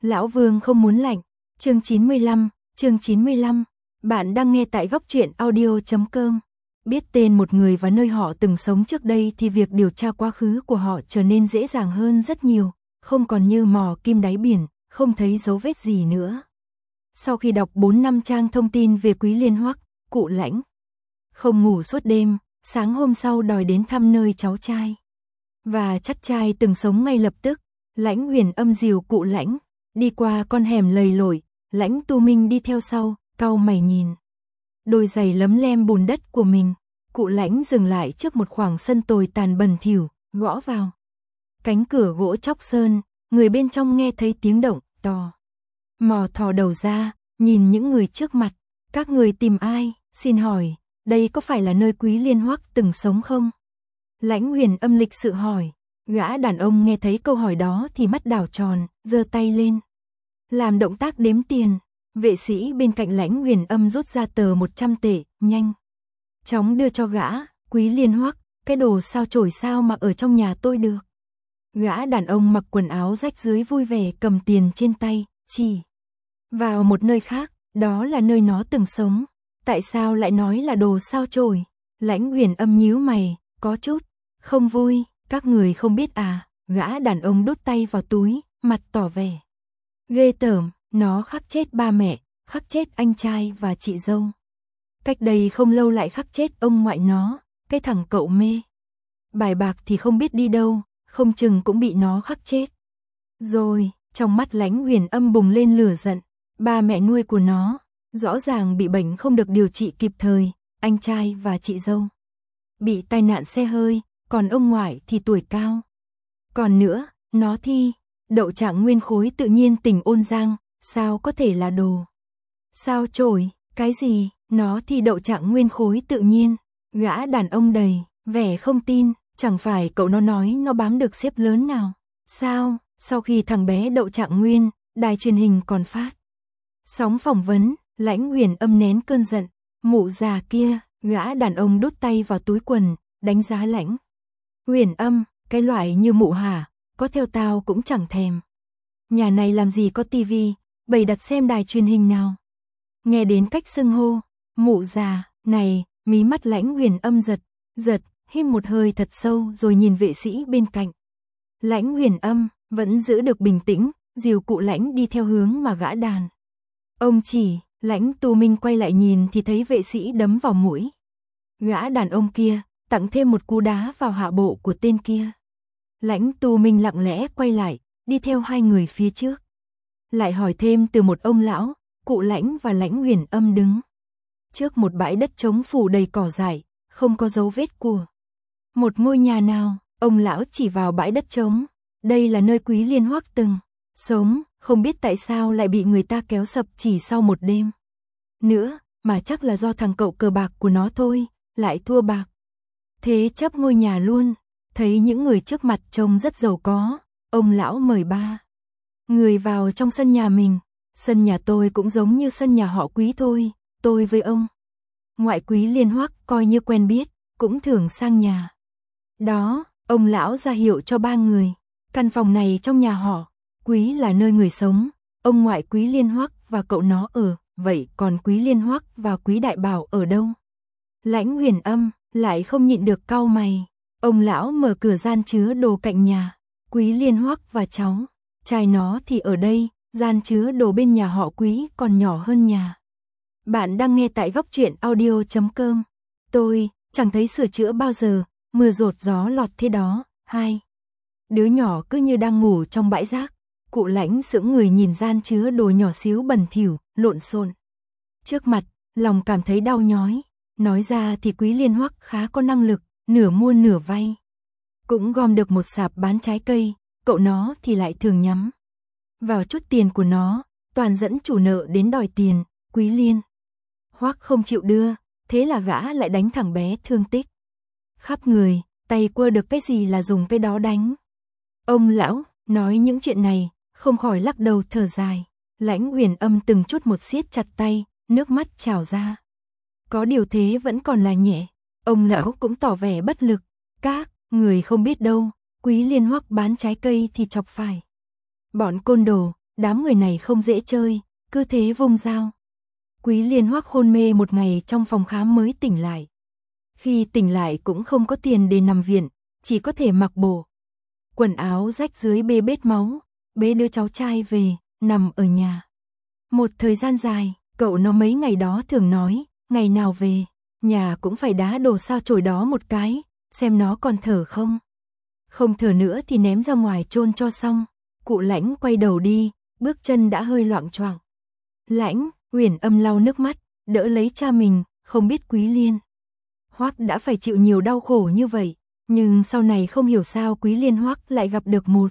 Lão Vương không muốn lạnh. Chương 95. Bạn đang nghe tại góc truyện audio.com. Biết tên một người và nơi họ từng sống trước đây thì việc điều tra quá khứ của họ trở nên dễ dàng hơn rất nhiều, không còn như mò kim đáy biển, không thấy dấu vết gì nữa. Sau khi đọc 4-5 trang thông tin về Quý Liên Hoắc, cụ Lãnh không ngủ suốt đêm, sáng hôm sau đòi đến thăm nơi cháu trai. Và chắt trai từng sống ngay lập tức. Lãnh Huyền Âm dìu cụ Lãnh đi qua con hẻm lầy lội, Lãnh Tu Minh đi theo sau, cau mày nhìn đôi giày lấm lem bùn đất của mình. Cụ Lãnh dừng lại trước một khoảng sân tồi tàn bẩn thỉu, gõ vào cánh cửa gỗ chóc sơn. Người bên trong nghe thấy tiếng động to mò thò đầu ra, nhìn những người trước mặt. Các người tìm ai, xin hỏi, đây có phải là nơi Quý Liên Hoắc từng sống không? Lãnh Huyền Âm lịch sự hỏi. Gã đàn ông nghe thấy câu hỏi đó thì mắt đảo tròn, giơ tay lên làm động tác đếm tiền. Vệ sĩ bên cạnh Lãnh Huyền Âm rút ra tờ 100 tệ, nhanh chóng đưa cho gã. Quý Liên Hoắc, cái đồ sao chổi sao mà ở trong nhà tôi được? Gã đàn ông mặc quần áo rách rưới vui vẻ cầm tiền trên tay, chỉ vào một nơi khác, đó là nơi nó từng sống. Tại sao lại nói là đồ sao chổi? Lãnh Huyền Âm nhíu mày, có chút không vui. Các người không biết à? Gã đàn ông đút tay vào túi, mặt tỏ vẻ ghê tởm. Nó khắc chết ba mẹ, khắc chết anh trai và chị dâu. Cách đây không lâu lại khắc chết ông ngoại nó, cái thằng cậu mê bài bạc thì không biết đi đâu, không chừng cũng bị nó khắc chết. Rồi, trong mắt Lãnh Huyền Âm bùng lên lửa giận. Ba mẹ nuôi của nó rõ ràng bị bệnh không được điều trị kịp thời, anh trai và chị dâu bị tai nạn xe hơi, còn ông ngoại thì tuổi cao. Còn nữa, nó thi đậu trạng nguyên khối tự nhiên tỉnh Ôn Giang, sao có thể là đồ sao chổi? Cái gì? Nó thi đậu trạng nguyên khối tự nhiên? Gã đàn ông đầy vẻ không tin. Chẳng phải cậu nó nói nó bám được xếp lớn nào sao? Sau khi thằng bé đậu trạng nguyên, đài truyền hình còn phát sóng phỏng vấn. Lãnh Huyền Âm nén cơn giận. Mụ già kia. Gã đàn ông đút tay vào túi quần, đánh giá Lãnh Huyền Âm. Cái loại như mụ hả? Có theo tao cũng chẳng thèm. Nhà này làm gì có tivi, bày đặt xem đài truyền hình nào. Nghe đến cách xưng hô mụ già này, mí mắt Lãnh Huyền Âm giật, hít một hơi thật sâu rồi nhìn vệ sĩ bên cạnh. Lãnh Huyền Âm vẫn giữ được bình tĩnh, dìu cụ Lãnh đi theo hướng mà gã đàn ông chỉ. Lãnh Tu Minh quay lại nhìn thì thấy vệ sĩ đấm vào mũi gã đàn ông kia, tặng thêm một cú đá vào hạ bộ của tên kia. Lãnh Tu Minh lặng lẽ quay lại, đi theo hai người phía trước. Lại hỏi thêm từ một ông lão. Cụ Lãnh và Lãnh Huyền Âm đứng trước một bãi đất trống phủ đầy cỏ dại, không có dấu vết của một ngôi nhà nào. Ông lão chỉ vào bãi đất trống. Đây là nơi Quý Liên Hoắc từng sống, không biết tại sao lại bị người ta kéo sập chỉ sau một đêm nữa, mà chắc là do thằng cậu cờ bạc của nó thôi, lại thua bạc. Thế chấp ngôi nhà luôn. Thấy những người trước mặt trông rất giàu có, ông lão mời ba người vào trong sân nhà mình. Sân nhà tôi cũng giống như sân nhà họ Quý thôi, tôi với ông ngoại Quý Liên Hoắc coi như quen biết, cũng thường sang nhà. Đó, ông lão ra hiệu cho ba người. Căn phòng này trong nhà họ Quý là nơi người sống, ông ngoại Quý Liên Hoắc và cậu nó ở, vậy còn Quý Liên Hoắc và Quý Đại Bảo ở đâu? Lãnh Huyền Âm lại không nhịn được cau mày. Ông lão mở cửa gian chứa đồ cạnh nhà Quý Liên Hoắc và cháu trai nó thì ở đây, gian chứa đồ bên nhà họ Quý còn nhỏ hơn nhà. Bạn đang nghe tại góc truyện audio.com. Tôi chẳng thấy sửa chữa bao giờ, mưa rột gió lọt thế đó. Hai đứa nhỏ cứ như đang ngủ trong bãi rác. Cụ Lãnh sững người nhìn gian chứa đồ nhỏ xíu bẩn thỉu, lộn xộn trước mặt, lòng cảm thấy đau nhói. Nói ra thì Quý Liên Hoắc khá có năng lực, nửa mua nửa vay, cũng gom được một sạp bán trái cây. Cậu nó thì lại thường nhắm vào chút tiền của nó, toàn dẫn chủ nợ đến đòi tiền. Quý Liên Hoắc không chịu đưa, thế là gã lại đánh thằng bé thương tích khắp người, tay quơ được cái gì là dùng cái đó đánh. Ông lão nói những chuyện này, không khỏi lắc đầu thở dài. Lãnh Huyền Âm từng chút một siết chặt tay, nước mắt trào ra. Có điều thế vẫn còn là nhẹ. Ông lão cũng tỏ vẻ bất lực. Các người không biết đâu, Quý Liên Hoắc bán trái cây thì chọc phải bọn côn đồ, đám người này không dễ chơi, cứ thế vung dao. Quý Liên Hoắc hôn mê một ngày trong phòng khám mới tỉnh lại. Khi tỉnh lại cũng không có tiền để nằm viện, chỉ có thể mặc bộ quần áo rách dưới bê bết máu, bế đứa cháu trai về, nằm ở nhà. Một thời gian dài, cậu nó mấy ngày đó thường nói, ngày nào về, nhà cũng phải đá đổ sao chổi đó một cái, xem nó còn thở không. Không thở nữa thì ném ra ngoài chôn cho xong. Cụ Lãnh quay đầu đi, bước chân đã hơi loạng choạng. Lãnh, Uyển Âm lau nước mắt, đỡ lấy cha mình, không biết Quý Liên Hoắc đã phải chịu nhiều đau khổ như vậy, nhưng sau này không hiểu sao Quý Liên Hoắc lại gặp được một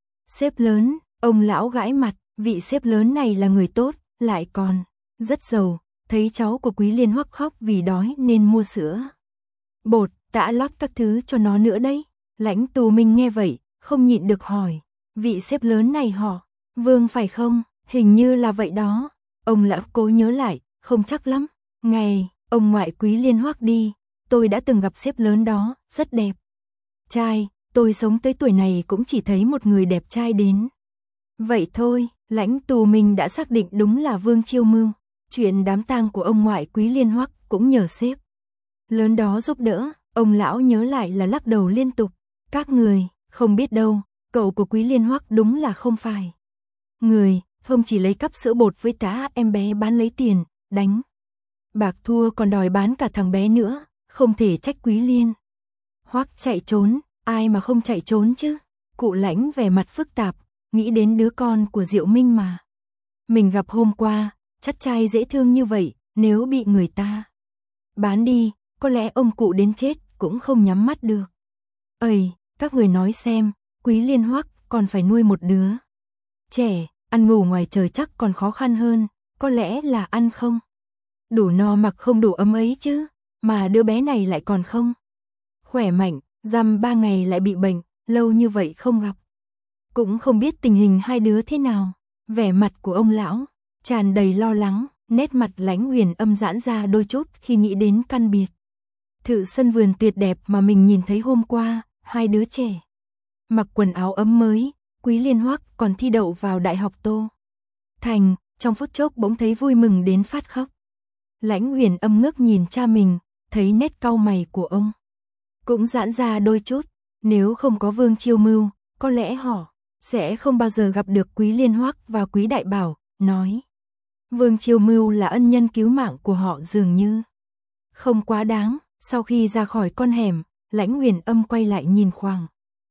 sếp lớn. Ông lão gãi mặt, vị sếp lớn này là người tốt, lại còn rất giàu. Thấy cháu của Quý Liên Hoắc khóc vì đói nên mua sữa, bột, tã lót các thứ cho nó nữa đấy. Lãnh Tù Minh nghe vậy, không nhịn được hỏi, vị sếp lớn này họ Vương phải không? Hình như là vậy đó. Ông lão cố nhớ lại, không chắc lắm. Ngày ông ngoại Quý Liên Hoắc đi, tôi đã từng gặp sếp lớn đó, rất đẹp trai. Tôi sống tới tuổi này cũng chỉ thấy một người đẹp trai đến vậy thôi. Lãnh Tù Minh đã xác định đúng là Vương Chiêu Mưu. Chuyện đám tang của ông ngoại Quý Liên Hoắc cũng nhờ sếp lớn đó giúp đỡ. Ông lão nhớ lại là lắc đầu liên tục. Các người không biết đâu, cậu của Quý Liên Hoắc đúng là không phải người, không chỉ lấy cắp sữa bột với tá em bé bán lấy tiền, đánh bạc thua còn đòi bán cả thằng bé nữa, không thể trách Quý Liên Hoắc chạy trốn, ai mà không chạy trốn chứ. Cụ Lãnh vẻ mặt phức tạp, nghĩ đến đứa con của Diệu Minh mà mình gặp hôm qua, chắc trai dễ thương như vậy, nếu bị người ta bán đi, có lẽ ông cụ đến chết cũng không nhắm mắt được. Ây, các người nói xem, Quý Liên Hoắc còn phải nuôi một đứa trẻ, ăn ngủ ngoài trời chắc còn khó khăn hơn, có lẽ là ăn không đủ no mặc không đủ ấm ấy chứ, mà đứa bé này lại còn không khỏe mạnh, dăm 3 ngày lại bị bệnh, lâu như vậy không gặp, cũng không biết tình hình hai đứa thế nào. Vẻ mặt của ông lão tràn đầy lo lắng, nét mặt Lãnh Uyển Âm giãn ra đôi chút khi nghĩ đến căn biệt thự sân vườn tuyệt đẹp mà mình nhìn thấy hôm qua. Hai đứa trẻ mặc quần áo ấm mới, Quý Liên Hoắc còn thi đậu vào Đại học Tô Thành, trong phút chốc bỗng thấy vui mừng đến phát khóc. Lãnh Uyển Âm ngước nhìn cha mình, thấy nét cau mày của ông cũng giãn ra đôi chút. Nếu không có Vương Chiêu Mưu, có lẽ họ sẽ không bao giờ gặp được Quý Liên Hoắc và Quý Đại Bảo. Nói Vương Chiêu Mưu là ân nhân cứu mạng của họ dường như không quá đáng. Sau khi ra khỏi con hẻm, Lãnh Uyển Âm quay lại nhìn khoảng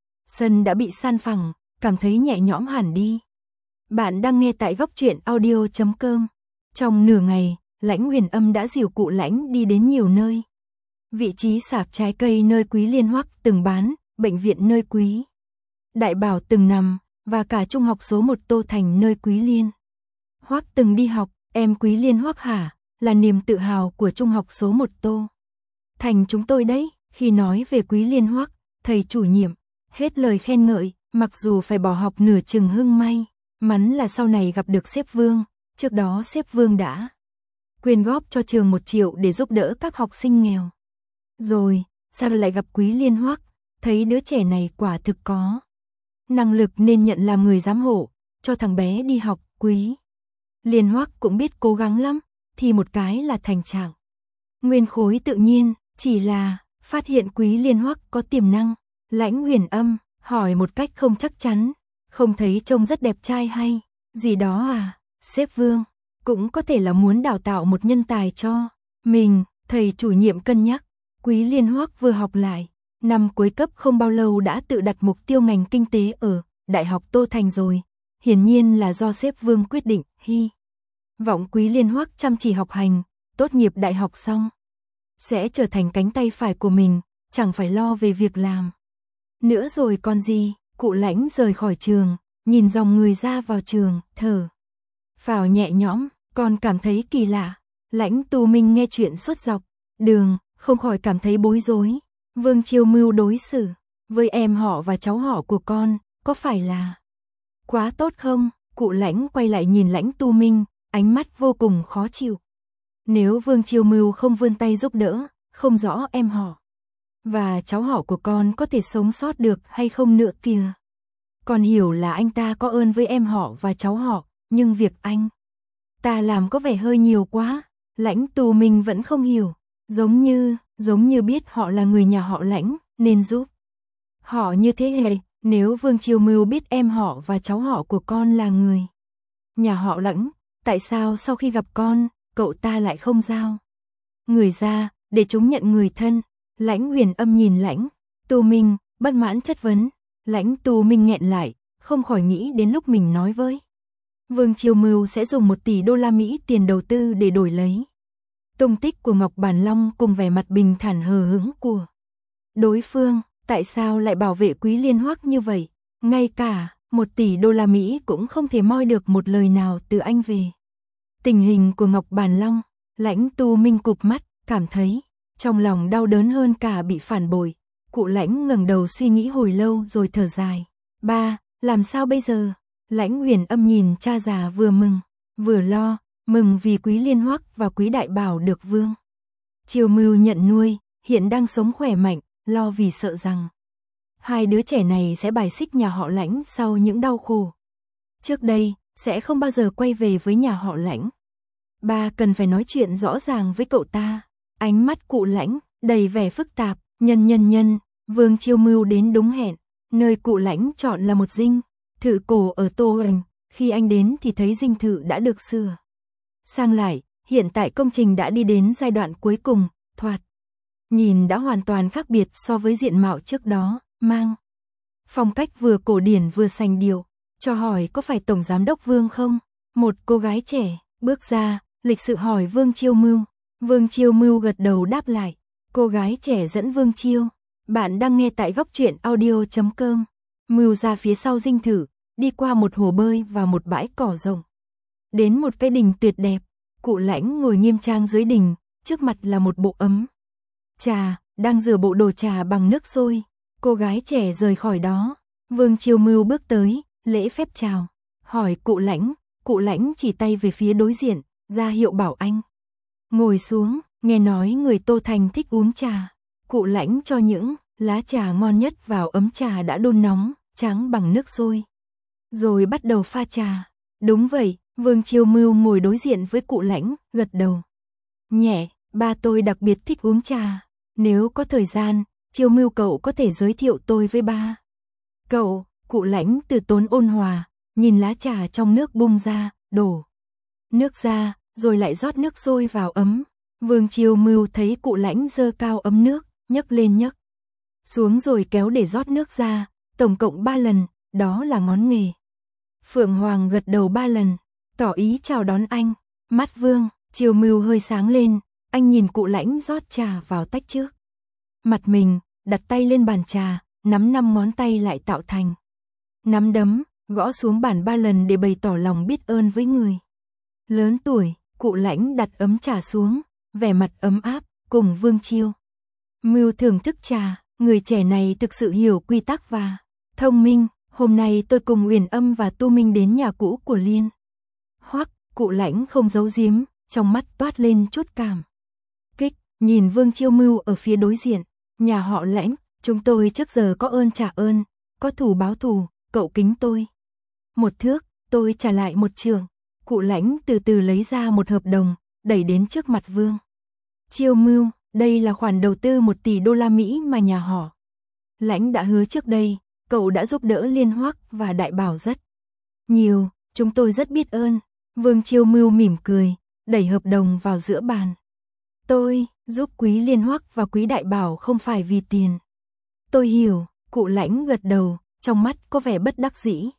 sân đã bị san phẳng, cảm thấy nhẹ nhõm hẳn đi. Bạn đang nghe tại góc truyện audio.com. Trong nửa ngày, Lãnh Uyển Âm đã dìu cụ Lãnh đi đến nhiều nơi. Vị trí sạp trái cây nơi Quý Liên Hoắc từng bán, bệnh viện nơi Quý Đại Bảo từng nằm, và cả trung học số 1 Tô Thành nơi Quý Liên Hoắc từng đi học. Em Quý Liên Hoắc hả, là niềm tự hào của trung học số 1 Tô Thành chúng tôi đấy. Khi nói về Quý Liên Hoắc, thầy chủ nhiệm hết lời khen ngợi, mặc dù phải bỏ học nửa chừng hưng may mắn là sau này gặp được sếp Vương. Trước đó sếp Vương đã quyên góp cho trường 1 triệu để giúp đỡ các học sinh nghèo. Rồi, sao lại gặp Quý Liên Hoắc, thấy đứa trẻ này quả thực có năng lực nên nhận làm người giám hộ, cho thằng bé đi học. Quý Liên Hoắc cũng biết cố gắng lắm, thì một cái là thành trạng nguyên khối tự nhiên, chỉ là phát hiện Quý Liên Hoắc có tiềm năng. Lãnh Uyển Âm hỏi một cách không chắc chắn, không thấy trông rất đẹp trai hay gì đó à? Sếp Vương cũng có thể là muốn đào tạo một nhân tài cho mình. Thầy chủ nhiệm cân nhắc. Quý Liên Hoắc vừa học lại năm cuối cấp không bao lâu đã tự đặt mục tiêu ngành kinh tế ở Đại học Tô Thành rồi. Hiển nhiên là do sếp Vương quyết định. Hy vọng Quý Liên Hoắc chăm chỉ học hành, tốt nghiệp đại học xong sẽ trở thành cánh tay phải của mình, chẳng phải lo về việc làm nữa rồi còn gì. Cụ Lãnh rời khỏi trường, nhìn dòng người ra vào trường, thở phào nhẹ nhõm, còn cảm thấy kỳ lạ. Lãnh Tù Minh nghe chuyện suốt dọc đường, không khỏi cảm thấy bối rối. Vương Chiêu Mưu đối xử với em họ và cháu họ của con, có phải là quá tốt không? Cụ Lãnh quay lại nhìn Lãnh Tù Minh, ánh mắt vô cùng khó chịu. Nếu Vương Chiêu Mưu không vươn tay giúp đỡ, không rõ em họ và cháu họ của con có thể sống sót được hay không nữa kìa. Con hiểu là anh ta có ơn với em họ và cháu họ, nhưng việc anh ta làm có vẻ hơi nhiều quá. Lãnh Tú Minh vẫn không hiểu, giống như biết họ là người nhà họ Lãnh, nên giúp họ như thế hệ. Nếu Vương Chiêu Mưu biết em họ và cháu họ của con là người nhà họ Lãnh, tại sao sau khi gặp con, cậu ta lại không giao người ra, để chúng nhận người thân? Lãnh Huyền Âm nhìn Lãnh Tú Minh, bất mãn chất vấn. Lãnh Tú Minh nghẹn lại, không khỏi nghĩ đến lúc mình nói với Vương Chiêu Mưu sẽ dùng 1 tỷ đô la Mỹ tiền đầu tư để đổi lấy tung tích của Ngọc Bản Long cùng vẻ mặt bình thản hờ hững của đối phương. Tại sao lại bảo vệ Quý Liên Hoắc như vậy? Ngay cả 1 tỷ đô la Mỹ cũng không thể moi được một lời nào từ anh về tình hình của Ngọc Bản Long. Lãnh Tú Minh cụp mắt, cảm thấy trong lòng đau đớn hơn cả bị phản bội. Cụ Lãnh ngẩng đầu suy nghĩ hồi lâu rồi thở dài. Ba, làm sao bây giờ? Lãnh Huyền Âm nhìn cha già vừa mừng, vừa lo, mừng vì Quý Liên Hoắc và Quý Đại Bảo được Vương Chiêu Mưu nhận nuôi, hiện đang sống khỏe mạnh, lo vì sợ rằng hai đứa trẻ này sẽ bài xích nhà họ Lãnh sau những đau khổ trước đây, sẽ không bao giờ quay về với nhà họ Lãnh. Ba cần phải nói chuyện rõ ràng với cậu ta. Ánh mắt cụ Lãnh đầy vẻ phức tạp. Nhân, Vương Chiêu Mưu đến đúng hẹn. Nơi cụ Lãnh chọn là một dinh thự cổ ở Tô Hoành. Khi anh đến thì thấy dinh thự đã được sửa sang lại, hiện tại công trình đã đi đến giai đoạn cuối cùng, thoạt nhìn đã hoàn toàn khác biệt so với diện mạo trước đó, mang phong cách vừa cổ điển vừa sành điệu. Cho hỏi có phải Tổng Giám đốc Vương không? Một cô gái trẻ bước ra, lịch sự hỏi Vương Chiêu Mưu. Vương Chiêu Mưu gật đầu đáp lại. Cô gái trẻ dẫn Vương Chiêu. Bạn đang nghe tại góc truyện audio.com. Mưu ra phía sau dinh thự, đi qua một hồ bơi và một bãi cỏ rộng. Đến một cái đình tuyệt đẹp, cụ Lãnh ngồi nghiêm trang dưới đình, trước mặt là một bộ ấm trà, đang rửa bộ đồ trà bằng nước sôi. Cô gái trẻ rời khỏi đó, Vương Chiêu Mưu bước tới, lễ phép chào, hỏi cụ Lãnh chỉ tay về phía đối diện, ra hiệu bảo anh ngồi xuống. Nghe nói người Tô Thành thích uống trà, cụ Lãnh cho những lá trà ngon nhất vào ấm trà đã đun nóng, tráng bằng nước sôi, rồi bắt đầu pha trà. Đúng vậy, Vương Chiêu Mưu ngồi đối diện với cụ Lãnh, gật đầu nhẹ. Ba tôi đặc biệt thích uống trà. Nếu có thời gian, Chiêu Mưu cậu có thể giới thiệu tôi với ba cậu. Cụ Lãnh từ tốn ôn hòa, nhìn lá trà trong nước bung ra, đổ nước ra, rồi lại rót nước sôi vào ấm. Vương Chiêu Mưu thấy cụ Lãnh giơ cao ấm nước, nhấc lên nhấc xuống rồi kéo để rót nước ra, tổng cộng 3 lần, đó là ngón nghề. Phượng Hoàng gật đầu 3 lần, tỏ ý chào đón anh. Mắt Vương Chiêu Mưu hơi sáng lên, anh nhìn cụ Lãnh rót trà vào tách trước mặt mình, đặt tay lên bàn trà, nắm 5 ngón tay lại tạo thành nắm đấm, gõ xuống bàn 3 lần để bày tỏ lòng biết ơn với người lớn tuổi. Cụ Lãnh đặt ấm trà xuống, vẻ mặt ấm áp, cùng Vương Chiêu Mưu thưởng thức trà. Người trẻ này thực sự hiểu quy tắc và thông minh. Hôm nay tôi cùng Huyền Âm và Tu Minh đến nhà cũ của Liên Hoắc. Cụ Lãnh không giấu giếm, trong mắt toát lên chút cảm kích, nhìn Vương Chiêu Mưu ở phía đối diện. Nhà họ Lãnh, chúng tôi trước giờ có ơn trả ơn, có thù báo thù, cậu kính tôi 1 thước, tôi trả lại 1 trượng. Cụ Lãnh từ từ lấy ra một hợp đồng, đẩy đến trước mặt Vương Chiêu Mưu. Đây là khoản đầu tư 1 tỷ đô la Mỹ mà nhà họ Lãnh đã hứa trước đây. Cậu đã giúp đỡ Liên Hoắc và Đại Bảo rất nhiều, chúng tôi rất biết ơn. Vương Chiêu Mưu mỉm cười, đẩy hợp đồng vào giữa bàn. Tôi giúp Quý Liên Hoắc và Quý Đại Bảo không phải vì tiền. Tôi hiểu. Cụ Lãnh gật đầu, trong mắt có vẻ bất đắc dĩ.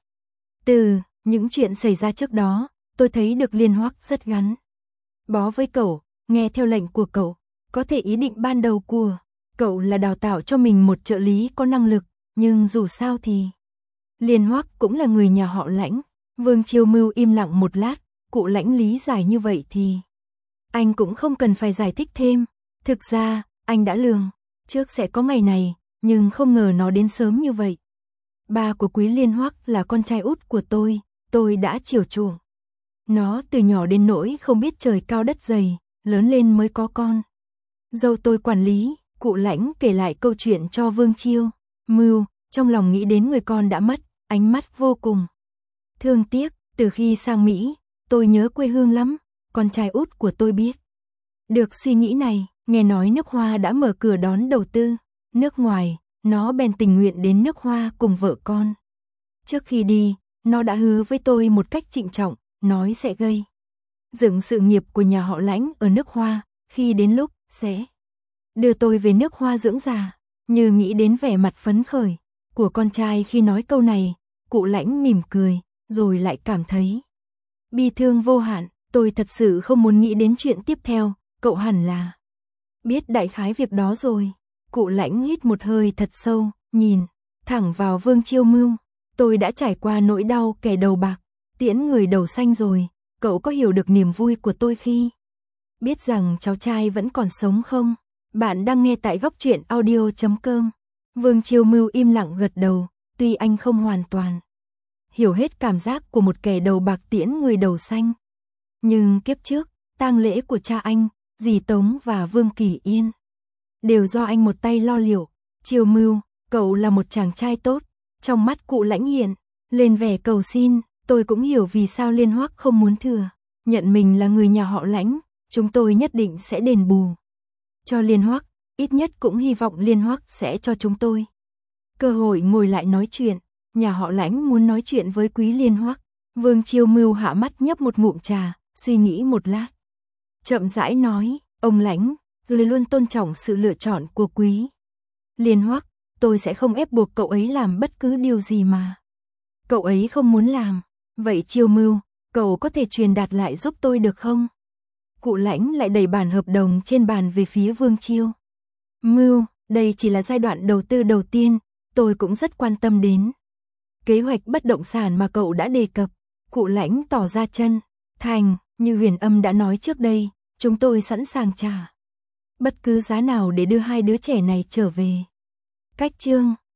Từ những chuyện xảy ra trước đó, tôi thấy được Liên Hoắc rất gắn bó với cậu, nghe theo lệnh của cậu. Có thể ý định ban đầu của cậu là đào tạo cho mình một trợ lý có năng lực, nhưng dù sao thì Liên Hoắc cũng là người nhà họ Lãnh. Vương Chiêu Mưu im lặng một lát, cụ Lãnh lý giải như vậy thì anh cũng không cần phải giải thích thêm. Thực ra, anh đã lường trước sẽ có ngày này, nhưng không ngờ nó đến sớm như vậy. Ba của Quý Liên Hoắc là con trai út của tôi đã chiều chuộng nó từ nhỏ đến nỗi không biết trời cao đất dày, lớn lên mới có con dâu tôi quản lý. Cụ Lãnh kể lại câu chuyện cho Vương Chiêu Mưu, trong lòng nghĩ đến người con đã mất, ánh mắt vô cùng thương tiếc. Từ khi sang Mỹ, tôi nhớ quê hương lắm, con trai út của tôi biết được suy nghĩ này, nghe nói nước Hoa đã mở cửa đón đầu tư nước ngoài, nó bèn tình nguyện đến nước Hoa cùng vợ con. Trước khi đi, nó đã hứa với tôi một cách trịnh trọng, nói sẽ gây dựng sự nghiệp của nhà họ Lãnh ở nước Hoa, khi đến lúc sẽ đưa tôi về nước Hoa dưỡng già. Như nghĩ đến vẻ mặt phấn khởi của con trai khi nói câu này, cụ Lãnh mỉm cười, rồi lại cảm thấy bi thương vô hạn. Tôi thật sự không muốn nghĩ đến chuyện tiếp theo, cậu hẳn là biết đại khái việc đó rồi. Cụ Lãnh hít một hơi thật sâu, nhìn thẳng vào Vương Chiêu Mưu. Tôi đã trải qua nỗi đau kẻ đầu bạc, tiễn người đầu xanh rồi, cậu có hiểu được niềm vui của tôi khi biết rằng cháu trai vẫn còn sống không? Bạn đang nghe tại Góc Truyện Audio.com. Vương Chiêu Mưu im lặng gật đầu, tuy anh không hoàn toàn hiểu hết cảm giác của một kẻ đầu bạc tiễn người đầu xanh. Nhưng kiếp trước, tang lễ của cha anh, dì Tống và Vương Kỳ Yên đều do anh một tay lo liệu. Chiêu Mưu, cậu là một chàng trai tốt. Trong mắt cụ Lãnh hiện lên vẻ cầu xin. Tôi cũng hiểu vì sao Liên Hoắc không muốn thừa nhận mình là người nhà họ Lãnh. Chúng tôi nhất định sẽ đền bù cho Liên Hoắc, ít nhất cũng hy vọng Liên Hoắc sẽ cho chúng tôi cơ hội ngồi lại nói chuyện. Nhà họ Lãnh muốn nói chuyện với quý Liên Hoắc. Vương Chiêu Mưu hạ mắt nhấp một ngụm trà, suy nghĩ một lát, chậm rãi nói, ông Lãnh, tôi luôn tôn trọng sự lựa chọn của quý Liên Hoắc, tôi sẽ không ép buộc cậu ấy làm bất cứ điều gì mà cậu ấy không muốn làm. Vậy Chiêu Mưu, cậu có thể truyền đạt lại giúp tôi được không? Cụ Lãnh lại đẩy bản hợp đồng trên bàn về phía Vương Chiêu Mưu, đây chỉ là giai đoạn đầu tư đầu tiên, tôi cũng rất quan tâm đến kế hoạch bất động sản mà cậu đã đề cập. Cụ Lãnh tỏ ra chân thành, như Huyền Âm đã nói trước đây, chúng tôi sẵn sàng trả bất cứ giá nào để đưa hai đứa trẻ này trở về. Cách chương